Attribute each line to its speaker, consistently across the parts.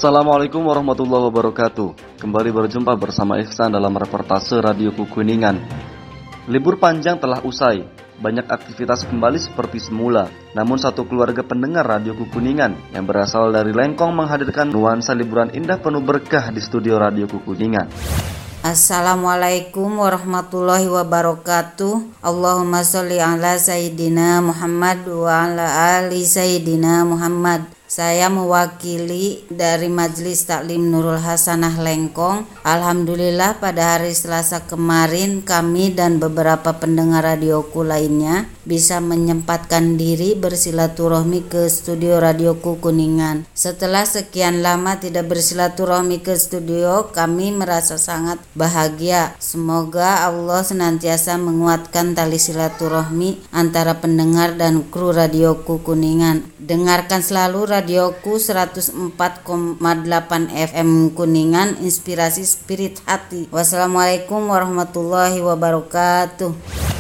Speaker 1: Assalamualaikum warahmatullahi wabarakatuh. Kembali berjumpa bersama Ihsan dalam reportase Radio Kuningan. Libur panjang telah usai, banyak aktivitas kembali seperti semula. Namun satu keluarga pendengar Radio Kuningan yang berasal dari Lengkong menghadirkan nuansa liburan indah penuh berkah di studio Radio Kuningan.
Speaker 2: Assalamualaikum warahmatullahi wabarakatuh. Allahumma sholli ala Sayyidina Muhammad wa ala ali Sayyidina Muhammad. Saya mewakili dari Majelis Taklim Nurul Hasanah Lengkong. Alhamdulillah pada hari Selasa kemarin kami dan beberapa pendengar radioku lainnya bisa menyempatkan diri bersilaturahmi ke studio Radioku Kuningan. Setelah sekian lama tidak bersilaturahmi ke studio, kami merasa sangat bahagia. Semoga Allah senantiasa menguatkan tali silaturahmi antara pendengar dan kru Radioku Kuningan. Dengarkan selalu Radioku 104,8 FM Kuningan, inspirasi spirit hati. Wassalamualaikum warahmatullahi wabarakatuh.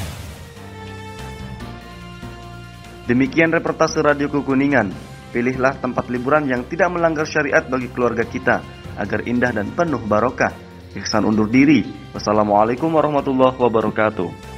Speaker 1: Demikian reportase Radio Kuningan. Pilihlah tempat liburan yang tidak melanggar syariat bagi keluarga kita agar indah dan penuh barokah. Ihsan undur diri. Wassalamualaikum warahmatullahi wabarakatuh.